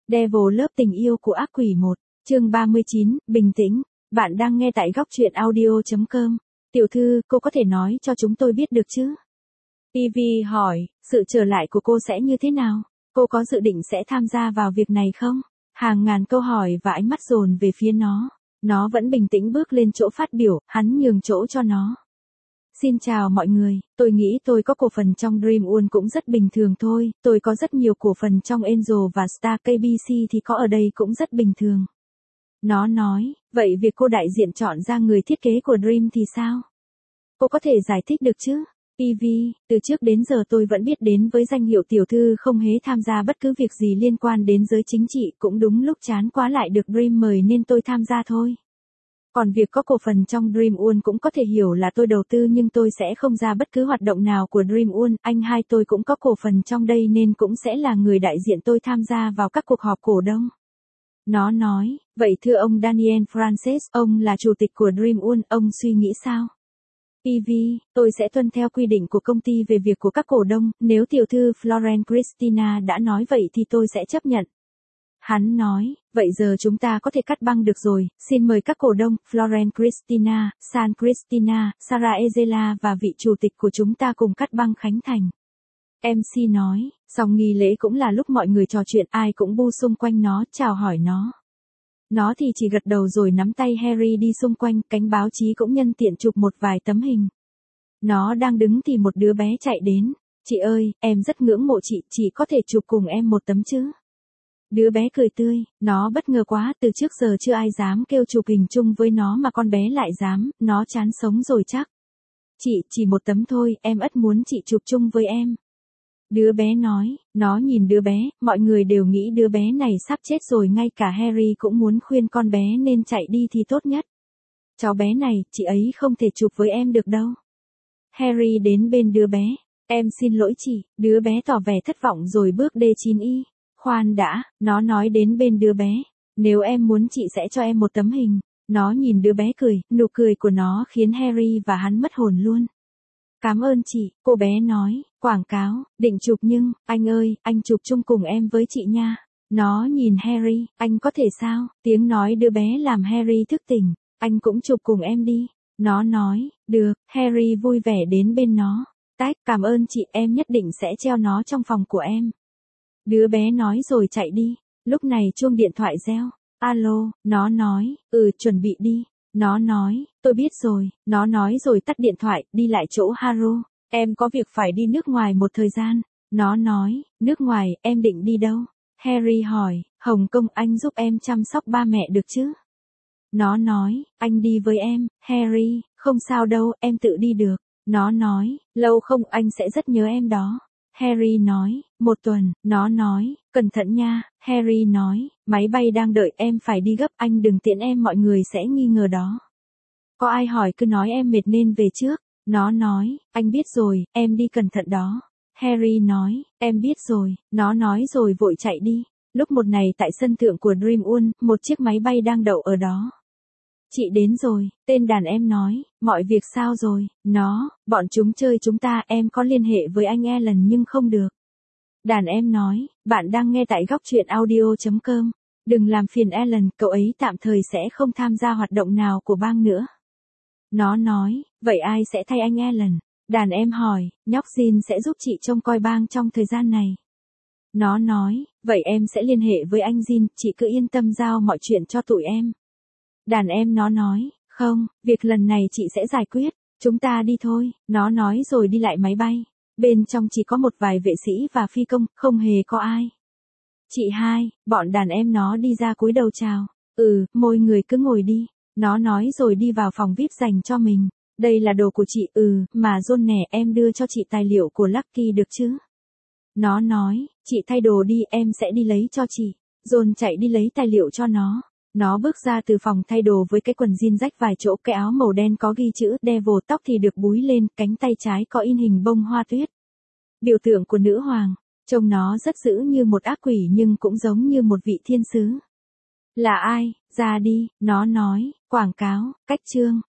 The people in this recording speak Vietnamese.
Devil Love tình yêu của ác quỷ 1, chương 39, bình tĩnh. Bạn đang nghe tại góc truyện audio.com. Tiểu thư, cô có thể nói cho chúng tôi biết được chứ? Ivy hỏi, sự trở lại của cô sẽ như thế nào? Cô có dự định sẽ tham gia vào việc này không? Hàng ngàn câu hỏi và ánh mắt dồn về phía nó. Nó vẫn bình tĩnh bước lên chỗ phát biểu, hắn nhường chỗ cho nó. Xin chào mọi người, tôi nghĩ tôi có cổ phần trong Dream One cũng rất bình thường thôi, tôi có rất nhiều cổ phần trong Angel và Star KBC thì có ở đây cũng rất bình thường. Nó nói, vậy việc cô đại diện chọn ra người thiết kế của Dream thì sao? Cô có thể giải thích được chứ? Ivy, từ trước đến giờ tôi vẫn biết đến với danh hiệu tiểu thư không hề tham gia bất cứ việc gì liên quan đến giới chính trị, cũng đúng lúc chán quá lại được Dream mời nên tôi tham gia thôi. Còn việc có cổ phần trong Dream One cũng có thể hiểu là tôi đầu tư nhưng tôi sẽ không ra bất cứ hoạt động nào của Dream One, anh hai tôi cũng có cổ phần trong đây nên cũng sẽ là người đại diện tôi tham gia vào các cuộc họp cổ đông. Nó nói, vậy thưa ông Daniel Francis, ông là chủ tịch của Dream One, ông suy nghĩ sao? Ivy, tôi sẽ tuân theo quy định của công ty về việc của các cổ đông, nếu tiểu thư Florence Christina đã nói vậy thì tôi sẽ chấp nhận. Hắn nói, vậy giờ chúng ta có thể cắt băng được rồi, xin mời các cổ đông, Florence Christina, San Christina, Sarah Ezela và vị chủ tịch của chúng ta cùng cắt băng khánh thành. MC nói, xong nghi lễ cũng là lúc mọi người trò chuyện, ai cũng bu xung quanh nó, chào hỏi nó. Nó thì chỉ gật đầu rồi nắm tay Harry đi xung quanh, cánh báo chí cũng nhân tiện chụp một vài tấm hình. Nó đang đứng thì một đứa bé chạy đến, chị ơi, em rất ngưỡng mộ chị có thể chụp cùng em một tấm chứ? Đứa bé cười tươi, nó bất ngờ quá, từ trước giờ chưa ai dám kêu chụp hình chung với nó mà con bé lại dám, nó chán sống rồi chắc. Chị, chỉ một tấm thôi, em ất muốn chị chụp chung với em. Đứa bé nói, nó nhìn đứa bé, mọi người đều nghĩ đứa bé này sắp chết rồi, ngay cả Harry cũng muốn khuyên con bé nên chạy đi thì tốt nhất. Cháu bé này, chị ấy không thể chụp với em được đâu. Harry đến bên đứa bé, em xin lỗi chị, đứa bé tỏ vẻ thất vọng rồi bước D9Y. Khoan đã, nó nói đến bên đứa bé, nếu em muốn chị sẽ cho em một tấm hình. Nó nhìn đứa bé cười, nụ cười của nó khiến Harry và hắn mất hồn luôn. Cảm ơn chị, cô bé nói, quảng cáo, định chụp nhưng, anh ơi, anh chụp chung cùng em với chị nha. Nó nhìn Harry, anh có thể sao? Tiếng nói đứa bé làm Harry thức tỉnh, anh cũng chụp cùng em đi. Nó nói, được, Harry vui vẻ đến bên nó. Tách, cảm ơn chị, em nhất định sẽ treo nó trong phòng của em. Đứa bé nói rồi chạy đi, lúc này chuông điện thoại reo. Alo, nó nói, chuẩn bị đi. Nó nói, tôi biết rồi, nó nói rồi tắt điện thoại, đi lại chỗ Haro. Em có việc phải đi nước ngoài một thời gian. Nó nói, nước ngoài, em định đi đâu? Harry hỏi, Hồng Kông, anh giúp em chăm sóc ba mẹ được chứ? Nó nói, anh đi với em. Harry, không sao đâu, em tự đi được. Nó nói, lâu không, anh sẽ rất nhớ em đó. Harry nói, 1 tuần. Nó nói, cẩn thận nha. Harry nói, máy bay đang đợi, em phải đi gấp, anh đừng tiễn em, mọi người sẽ nghi ngờ đó. Có ai hỏi cứ nói em mệt nên về trước. Nó nói, anh biết rồi, em đi cẩn thận đó. Harry nói, em biết rồi. Nó nói rồi vội chạy đi. Lúc một này tại sân thượng của Dream One, một chiếc máy bay đang đậu ở đó. Chị đến rồi, tên đàn em nói, mọi việc sao rồi? Nó, bọn chúng chơi chúng ta, em có liên hệ với anh Alan nhưng không được. Đàn em nói, bạn đang nghe tại góc truyện audio.com. Đừng làm phiền Alan, cậu ấy tạm thời sẽ không tham gia hoạt động nào của bang nữa. Nó nói, vậy ai sẽ thay anh Alan? Đàn em hỏi, nhóc Jin sẽ giúp chị trông coi bang trong thời gian này. Nó nói, vậy em sẽ liên hệ với anh Jin, chị cứ yên tâm giao mọi chuyện cho tụi em. Đàn em nó nói, không, việc lần này chị sẽ giải quyết, chúng ta đi thôi. Nó nói rồi đi lại máy bay. Bên trong chỉ có một vài vệ sĩ và phi công, không hề có ai. Chị hai, bọn đàn em nó đi ra cúi đầu chào. Mỗi người cứ ngồi đi. Nó nói rồi đi vào phòng VIP dành cho mình. Đây là đồ của chị, mà John nè, em đưa cho chị tài liệu của Lucky được chứ? Nó nói, chị thay đồ đi, em sẽ đi lấy cho chị. John chạy đi lấy tài liệu cho nó. Nó bước ra từ phòng thay đồ với cái quần jean rách vài chỗ, cái áo màu đen có ghi chữ Devil, tóc thì được búi lên, cánh tay trái có in hình bông hoa tuyết. Biểu tượng của nữ hoàng, trông nó rất dữ như một ác quỷ nhưng cũng giống như một vị thiên sứ. Là ai? Ra đi, nó nói, quảng cáo, cách chương.